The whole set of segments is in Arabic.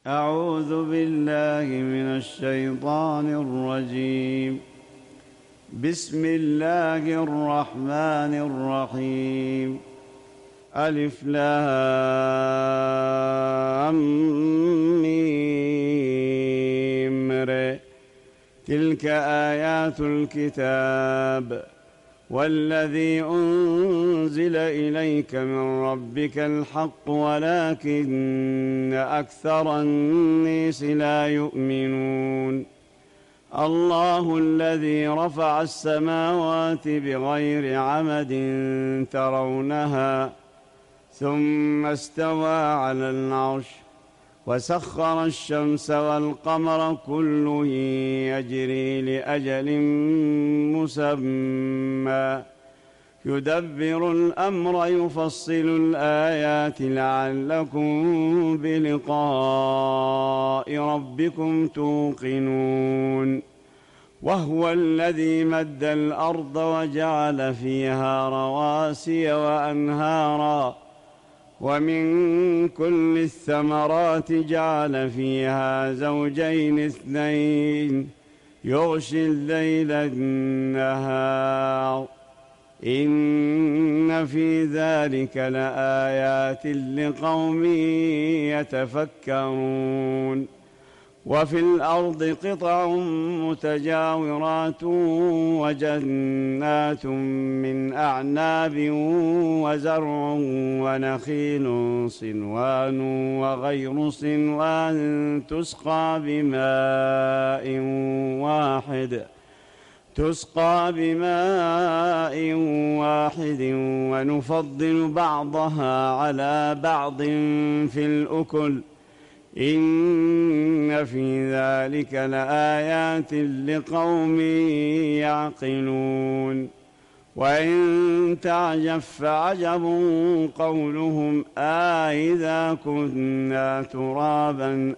أعوذ بالله من الشيطان الرجيم. بسم الله الرحمن الرحيم. ألف لام ميم ر. تلك آيات الكتاب والذي أنزل إليك من ربك الحق ولكن أكثر الناس لا يؤمنون. الله الذي رفع السماوات بغير عمد ترونها ثم استوى على العرش وسخر الشمس والقمر كل يجري لأجل مسمى يدبر الأمر يفصل الآيات لعلكم بلقاء ربكم توقنون. وهو الذي مد الأرض وجعل فيها رواسي وأنهارا ومن كل الثمرات جعل فيها زوجين اثنين يغشي الليل النهار إن في ذلك لآيات لقوم يتفكرون. وفي الأرض قطع متجاورات وجنات من أعناب وزرع ونخيل صنوان وغير صنوان تسقى بماء واحد ونفضل بعضها على بعض في الأكل إن في ذلك لآيات لقوم يعقلون. وإن تعجب فعجب قولهم أإذا كنا ترابا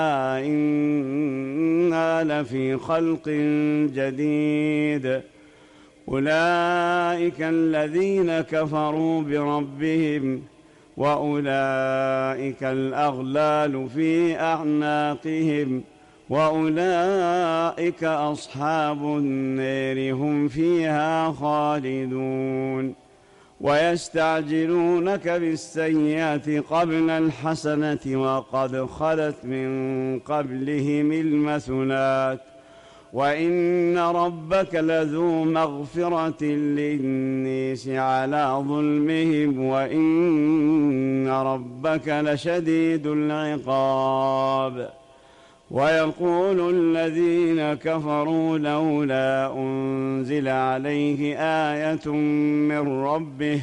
أإنا لفي خلق جديد أولئك الذين كفروا بربهم وأولئك الأغلال في أعناقهم وأولئك أصحاب النار هم فيها خالدون. ويستعجلونك بالسيئة قبل الحسنة وقد خلت من قبلهم المثلات وإن ربك لذو مغفرة للناس على ظلمهم وإن ربك لشديد العقاب. ويقول الذين كفروا لولا أنزل عليه آية من ربه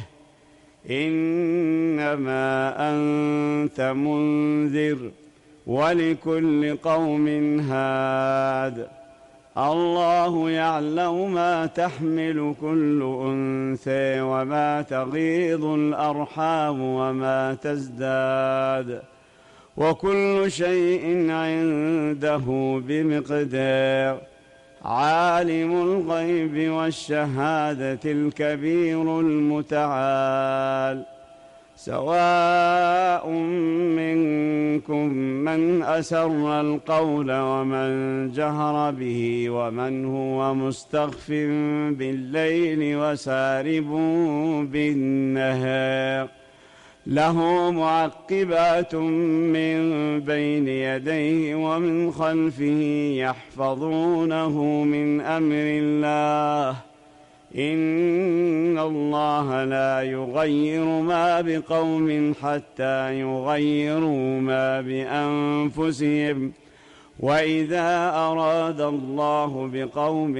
إنما أنت منذر ولكل قوم هاد الله يعلم ما تحمل كل أنثى وما تغيض الأرحام وما تزداد وكل شيء عنده بمقدار. عالم الغيب والشهادة الكبير المتعال. سواء منكم من أسر القول ومن جهر به ومن هو مستخف بالليل وسارب بالنهار له معقبات من بين يديه ومن خلفه يحفظونه من أمر الله إن الله لا يغير ما بقوم حتى يغيروا ما بأنفسهم وإذا أراد الله بقوم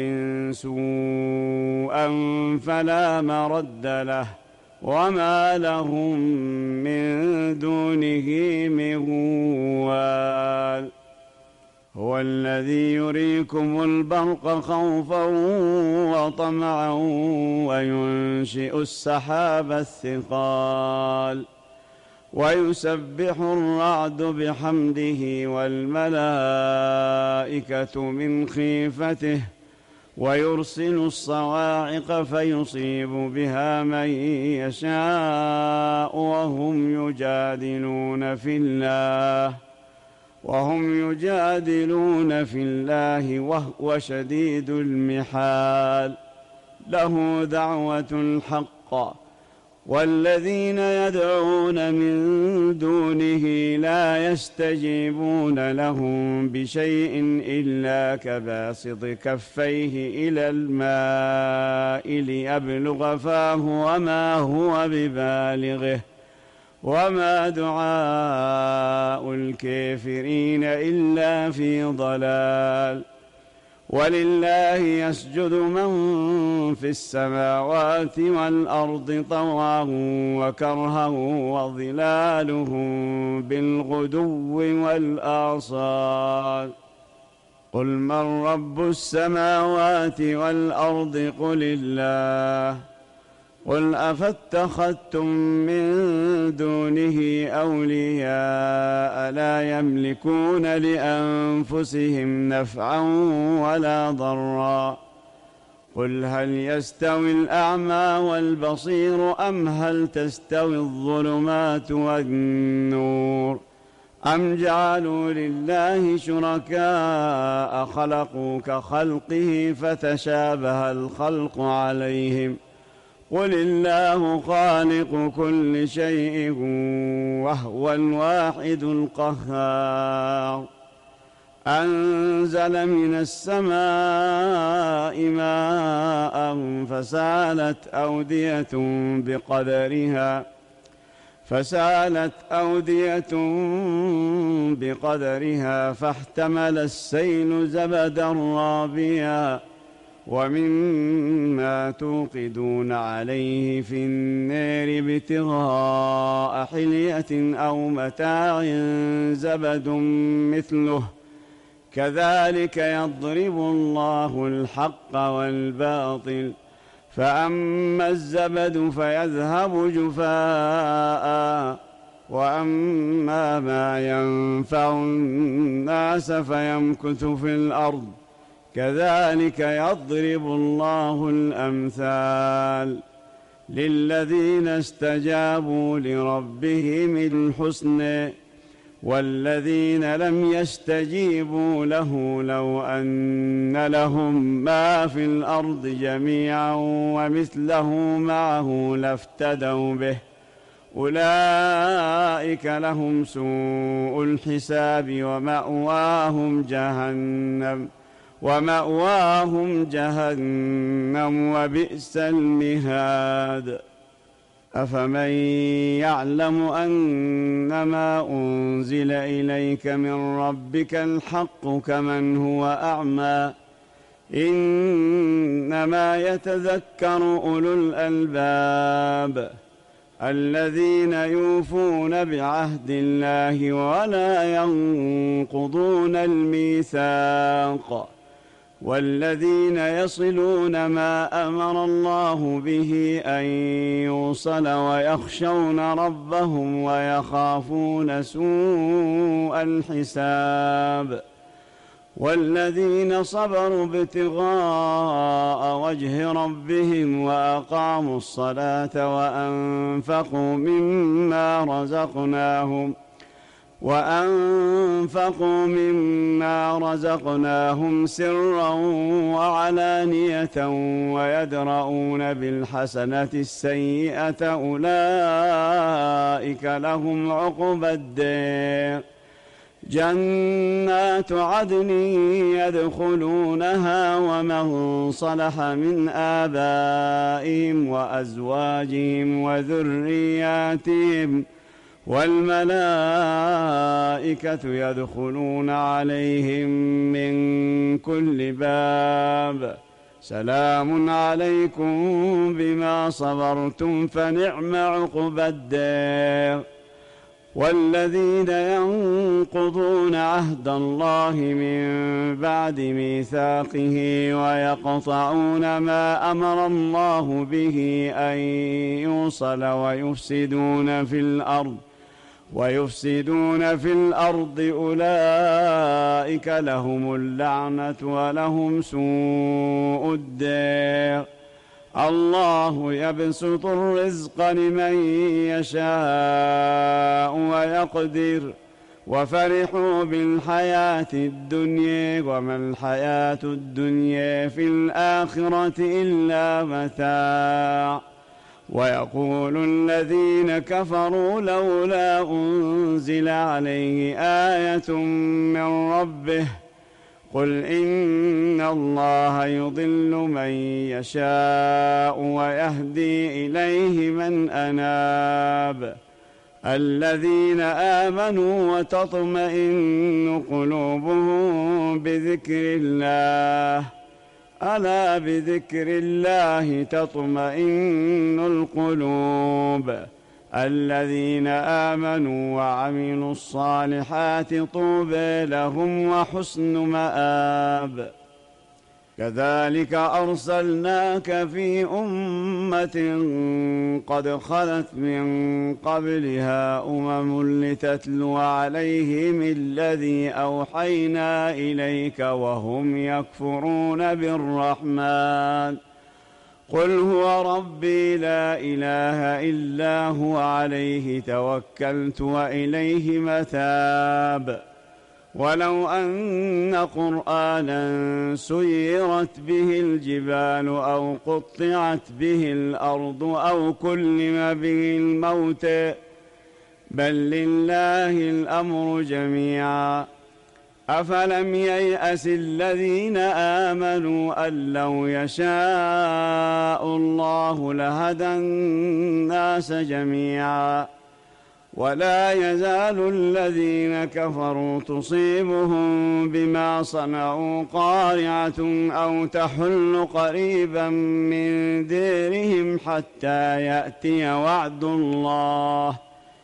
سوءا فلا مرد له وما لهم من دونه من وال. هو الذي يريكم البرق خوفا وطمعا وينشئ السحاب الثقال ويسبح الرعد بحمده والملائكة من خيفته ويرسل الصواعق فيصيب بها من يشاء وهم يجادلون في الله وهم يجادلون في الله وهو شديد المحال. له دعوة الحق والذين يدعون من دونه لا يستجيبون لهم بشيء إلا كباسط كفيه إلى الماء ليبلغ فاه وما هو ببالغه وما دعاء الكافرين إلا في ضلال. ولله يسجد من في السماوات والأرض طوعا وكرها وظلالهم بالغدو والآصال. قل من رب السماوات والأرض قل الله. قل أفاتخذتم من دونه أولياء لا يملكون لأنفسهم نفعا ولا ضرا. قل هل يستوي الأعمى والبصير أم هل تستوي الظلمات والنور أم جعلوا لله شركاء خلقوا كخلقه فتشابه الخلق عليهم. قل الله خالق كل شيء وهو الواحد القهار. أنزل من السماء ماء فسالت أودية بقدرها فاحتمل السيل زبدا رابيا ومما توقدون عليه في النار ابتغاء حلية أو متاع زبد مثله كذلك يضرب الله الحق والباطل. فأما الزبد فيذهب جفاء وأما ما ينفع الناس فيمكث في الأرض كذلك يضرب الله الأمثال. للذين استجابوا لربهم الحسنى والذين لم يستجيبوا له لو أن لهم ما في الأرض جميعا ومثله معه لافتدوا به أولئك لهم سوء الحساب ومأواهم جهنم وبئس المهاد. أفمن يعلم أنما أنزل إليك من ربك الحق كمن هو أعمى إنما يتذكر أولو الألباب الذين يوفون بعهد الله ولا ينقضون الميثاق والذين يصلون ما أمر الله به أن يوصل ويخشون ربهم ويخافون سوء الحساب. والذين صبروا ابتغاء وجه ربهم وأقاموا الصلاة وأنفقوا مما رزقناهم سرا وعلانية ويدرؤون بالحسنة السيئة أولئك لهم عقبى الدار جنات عدن يدخلونها ومن صلح من آبائهم وأزواجهم وذرياتهم والملائكة يدخلون عليهم من كل باب سلام عليكم بما صبرتم فنعم عقبى الدار. والذين ينقضون عهد الله من بعد ميثاقه ويقطعون ما أمر الله به أن يوصل ويفسدون في الأرض أولئك لهم اللعنة ولهم سوء الدار. الله يبسط الرزق لمن يشاء ويقدر وفرحوا بالحياة الدنيا وما الحياة الدنيا في الآخرة إلا متاع. ويقول الذين كفروا لولا أنزل عليه آية من ربه قل إن الله يضل من يشاء ويهدي إليه من أناب الذين آمنوا وتطمئن قلوبهم بذكر الله ألا بذكر الله تطمئن القلوب الذين آمنوا وعملوا الصالحات طوبى لهم وحسن مآب. كذلك أرسلناك في أمة قد خلت من قبلها لتتلو عليهم الذي أوحينا إليك وهم يكفرون بالرحمن قل هو ربي لا إله إلا هو عليه توكلت وإليه متاب. ولو أن قرآنا سيرت به الجبال أو قطعت به الأرض أو كلم به الموت بل لله الأمر جميعا أفلم ييأس الذين آمنوا أن لو يشاء الله لهدى الناس جميعا ولا يزال الذين كفروا تصيبهم بما صنعوا قارعة أو تحل قريبا من ديرهم حتى يأتي وعد الله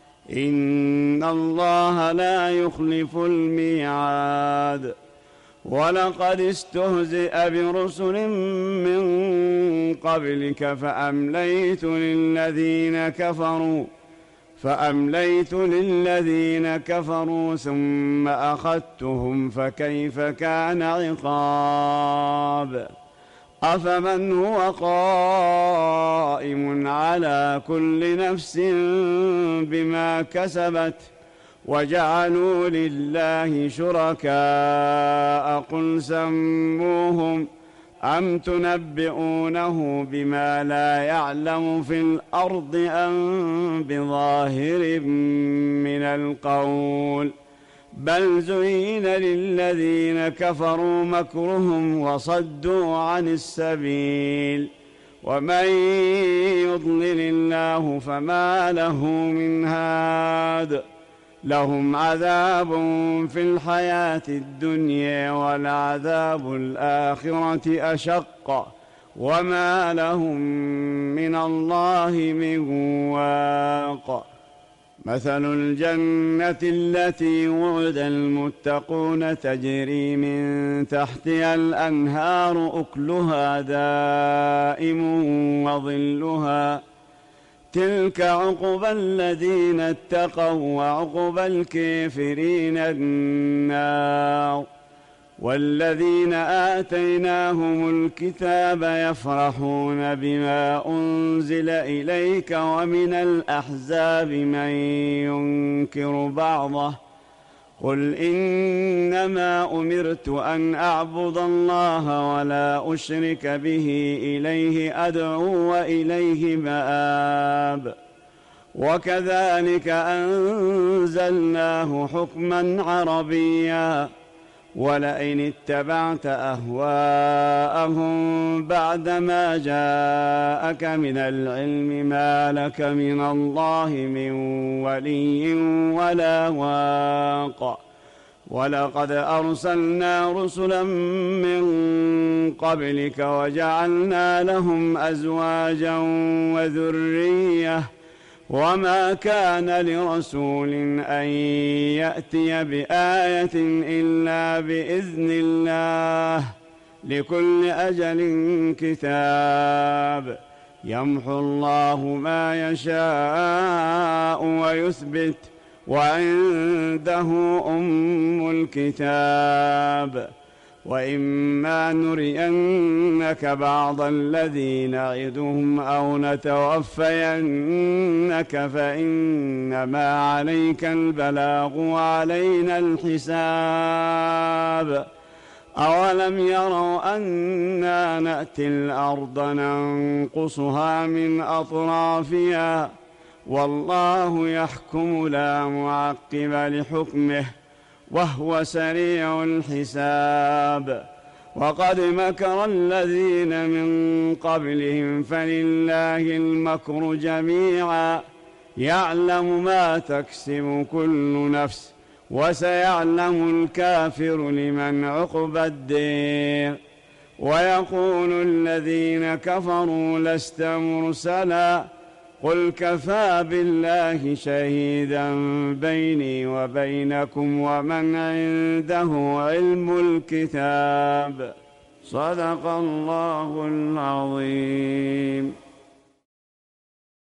إن الله لا يخلف الميعاد. ولقد استهزئ برسل من قبلك فأمليت للذين كفروا ثم أخذتهم فكيف كان عقاب. أفمن هو قائم على كل نفس بما كسبت وجعلوا لله شركاء قل سموهم أم تنبئونه بما لا يعلم في الأرض أم بظاهر من القول بل زين للذين كفروا مكرهم وصدوا عن السبيل ومن يضلل الله فما له من هاد لهم عذاب في الحياة الدنيا ولعذاب الآخرة أشق وما لهم من الله من واق. مثل الجنة التي وعد المتقون تجري من تحتها الأنهار أكلها دائم وظلها تلك عقبى الذين اتقوا وعقبى الكافرين النار. والذين آتيناهم الكتاب يفرحون بما أنزل إليك ومن الأحزاب من ينكر بعضه قل إنما أمرت أن أعبد الله ولا أشرك به إليه أدعو وإليه مآب. وكذلك أنزلناه حكما عربيا ولئن اتبعت أهواءهم بعدما جاءك من العلم ما لك من الله من ولي ولا واق. ولقد أرسلنا رسلا من قبلك وجعلنا لهم أزواجا وذرية وما كان لرسول أن يأتي بآية إلا بإذن الله لكل أجل كتاب يمحو الله ما يشاء ويثبت وعنده أم الكتاب. وإما نرينك بعض الذي نعدهم أو نتوفينك فإنما عليك البلاغ وعلينا الحساب. أولم يروا أنا نأتي الأرض ننقصها من أطرافها والله يحكم لا معقب لحكمه وهو سريع الحساب. وقد مكر الذين من قبلهم فلله المكر جميعا يعلم ما تكسب كل نفس وسيعلم الكافر لمن عقبى الدير. ويقول الذين كفروا لست مرسلا قل كفى بالله شهيدا بيني وبينكم ومن عنده علم الكتاب. صدق الله العظيم.